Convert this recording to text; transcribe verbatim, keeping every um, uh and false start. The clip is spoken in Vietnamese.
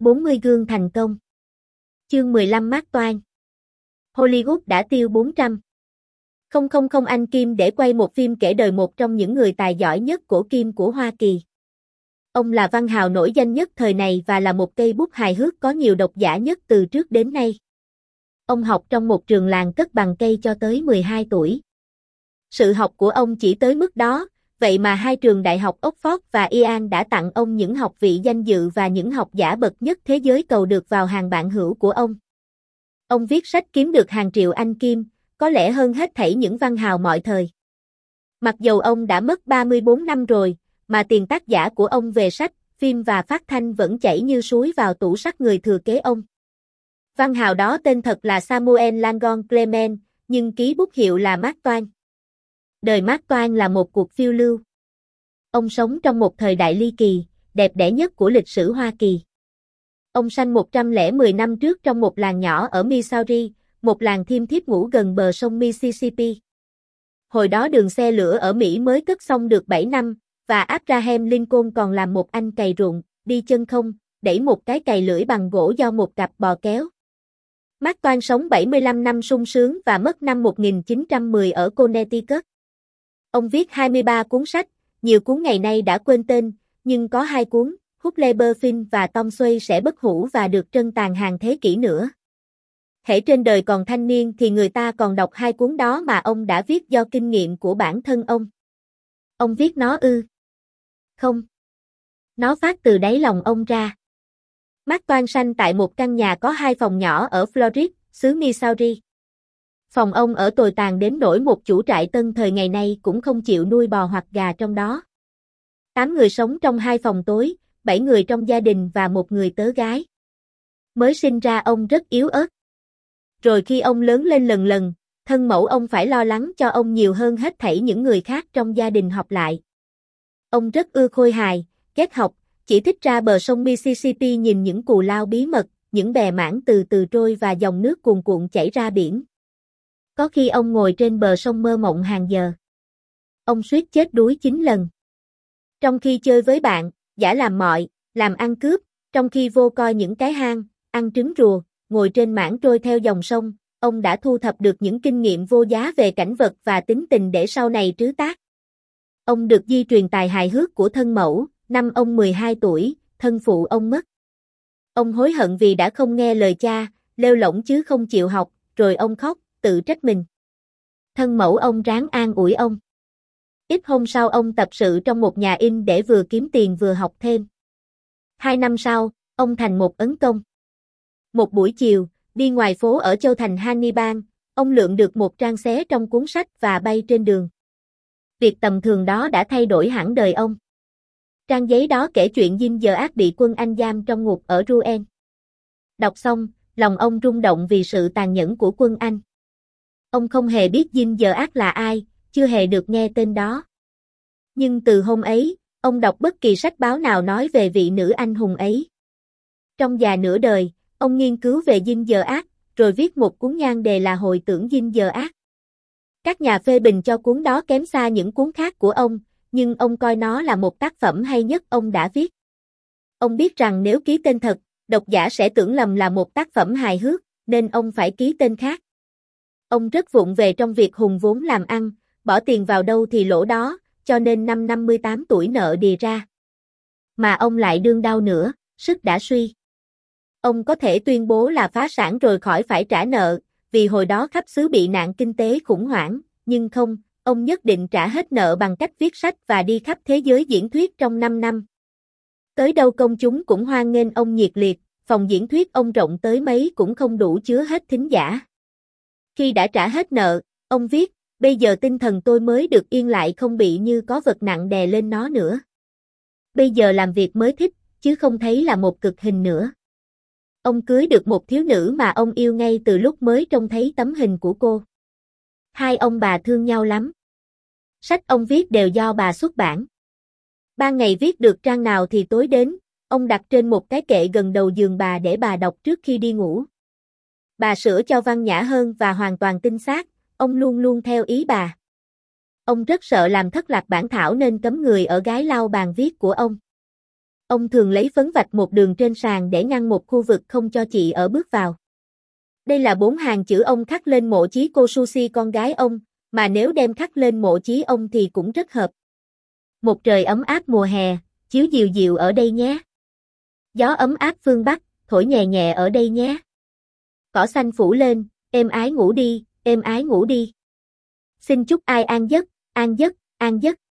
bốn mươi gương thành công. Chương mười lăm Mát Toan. Hollywood đã tiêu bốn trăm nghìn anh Kim để quay một phim kể đời một trong những người tài giỏi nhất cổ kim của Hoa Kỳ. Ông là văn hào nổi danh nhất thời này và là một cây bút hài hước có nhiều độc giả nhất từ trước đến nay. Ông học trong một trường làng cất bằng cây cho tới mười hai tuổi. Sự học của ông chỉ tới mức đó, vậy mà hai trường đại học Oxford và Yale đã tặng ông những học vị danh dự và những học giả bậc nhất thế giới cầu được vào hàng bạn hữu của ông. Ông viết sách kiếm được hàng triệu anh Kim, có lẽ hơn hết thảy những văn hào mọi thời. Mặc dầu ông đã mất ba mươi bốn năm rồi, mà tiền tác giả của ông về sách, phim và phát thanh vẫn chảy như suối vào tủ sắt người thừa kế ông. Văn hào đó tên thật là Samuel Langhorne Clement, nhưng ký bút hiệu là Mark Twain. Đời Mark Twain là một cuộc phiêu lưu. Ông sống trong một thời đại ly kỳ, đẹp đẽ nhất của lịch sử Hoa Kỳ. Ông sanh một trăm lẻ mười năm trước trong một làng nhỏ ở Missouri, một làng thiêm thiếp ngủ gần bờ sông Mississippi. Hồi đó đường xe lửa ở Mỹ mới cất xong được bảy năm, và Abraham Lincoln còn làm một anh cày ruộng, đi chân không, đẩy một cái cày lưỡi bằng gỗ do một cặp bò kéo. Mark Twain sống bảy mươi lăm năm sung sướng và mất năm một nghìn chín trăm mười ở Connecticut. Ông viết hai mươi ba cuốn sách, nhiều cuốn ngày nay đã quên tên, nhưng có hai cuốn, Huckleberry Finn và Tom Sawyer sẽ bất hủ và được trân tàn hàng thế kỷ nữa. Hễ trên đời còn thanh niên thì người ta còn đọc hai cuốn đó mà ông đã viết do kinh nghiệm của bản thân ông. Ông viết nó ư? Không. Nó phát từ đáy lòng ông ra. Mark Twain sanh tại một căn nhà có hai phòng nhỏ ở Florida, xứ Missouri. Phòng ông ở tồi tàn đến nỗi một chủ trại tân thời ngày nay cũng không chịu nuôi bò hoặc gà trong đó. Tám người sống trong hai phòng tối, bảy người trong gia đình và một người tớ gái. Mới sinh ra ông rất yếu ớt. Rồi khi ông lớn lên lần lần, thân mẫu ông phải lo lắng cho ông nhiều hơn hết thảy những người khác trong gia đình họp lại. Ông rất ưa khôi hài, ghét học, chỉ thích ra bờ sông Mississippi nhìn những cù lao bí mật, những bè mảng từ từ trôi và dòng nước cuồn cuộn chảy ra biển. Có khi ông ngồi trên bờ sông mơ mộng hàng giờ. Ông suýt chết đuối chín lần. Trong khi chơi với bạn, giả làm mọi, làm ăn cướp, trong khi vô coi những cái hang, ăn trứng rùa, ngồi trên mảng trôi theo dòng sông, ông đã thu thập được những kinh nghiệm vô giá về cảnh vật và tính tình để sau này trứ tác. Ông được di truyền tài hài hước của thân mẫu, năm ông mười hai tuổi, thân phụ ông mất. Ông hối hận vì đã không nghe lời cha, lêu lổng chứ không chịu học, rồi ông khóc, tự trách mình. Thân mẫu ông ráng an ủi ông. Ít hôm sau ông tập sự trong một nhà in để vừa kiếm tiền vừa học thêm. Hai năm sau, ông thành một ấn công. Một buổi chiều, đi ngoài phố ở châu thành Hannibal, ông lượm được một trang xé trong cuốn sách và bay trên đường. Việc tầm thường đó đã thay đổi hẳn đời ông. Trang giấy đó kể chuyện Dinh Giờ Ác bị quân Anh giam trong ngục ở Rouen. Đọc xong, lòng ông rung động vì sự tàn nhẫn của quân Anh. Ông không hề biết Dinh Giờ Ác là ai, chưa hề được nghe tên đó. Nhưng từ hôm ấy, ông đọc bất kỳ sách báo nào nói về vị nữ anh hùng ấy. Trong già nửa đời, ông nghiên cứu về Dinh Giờ Ác, rồi viết một cuốn nhan đề là Hồi tưởng Dinh Giờ Ác. Các nhà phê bình cho cuốn đó kém xa những cuốn khác của ông, nhưng ông coi nó là một tác phẩm hay nhất ông đã viết. Ông biết rằng nếu ký tên thật, độc giả sẽ tưởng lầm là một tác phẩm hài hước, nên ông phải ký tên khác. Ông rất vụng về trong việc hùng vốn làm ăn, bỏ tiền vào đâu thì lỗ đó, cho nên năm năm mươi tám tuổi nợ đìa ra. Mà ông lại đương đau nữa, sức đã suy. Ông có thể tuyên bố là phá sản rồi khỏi phải trả nợ, vì hồi đó khắp xứ bị nạn kinh tế khủng hoảng, nhưng không, ông nhất định trả hết nợ bằng cách viết sách và đi khắp thế giới diễn thuyết trong năm năm. Tới đâu công chúng cũng hoan nghênh ông nhiệt liệt, phòng diễn thuyết ông rộng tới mấy cũng không đủ chứa hết thính giả. Khi đã trả hết nợ, ông viết, bây giờ tinh thần tôi mới được yên lại không bị như có vật nặng đè lên nó nữa. Bây giờ làm việc mới thích, chứ không thấy là một cực hình nữa. Ông cưới được một thiếu nữ mà ông yêu ngay từ lúc mới trông thấy tấm hình của cô. Hai ông bà thương nhau lắm. Sách ông viết đều do bà xuất bản. Ban ngày viết được trang nào thì tối đến, ông đặt trên một cái kệ gần đầu giường bà để bà đọc trước khi đi ngủ. Bà sửa cho văn nhã hơn và hoàn toàn tinh xác, ông luôn luôn theo ý bà. Ông rất sợ làm thất lạc bản thảo nên cấm người ở gái lau bàn viết của ông. Ông thường lấy phấn vạch một đường trên sàn để ngăn một khu vực không cho chị ở bước vào. Đây là bốn hàng chữ ông khắc lên mộ chí cô Sushi con gái ông, mà nếu đem khắc lên mộ chí ông thì cũng rất hợp. Một trời ấm áp mùa hè, chiếu dịu dịu ở đây nhé. Gió ấm áp phương Bắc, thổi nhẹ nhẹ ở đây nhé. Cỏ xanh phủ lên, êm ái ngủ đi, êm ái ngủ đi. Xin chúc ai an giấc, an giấc, an giấc.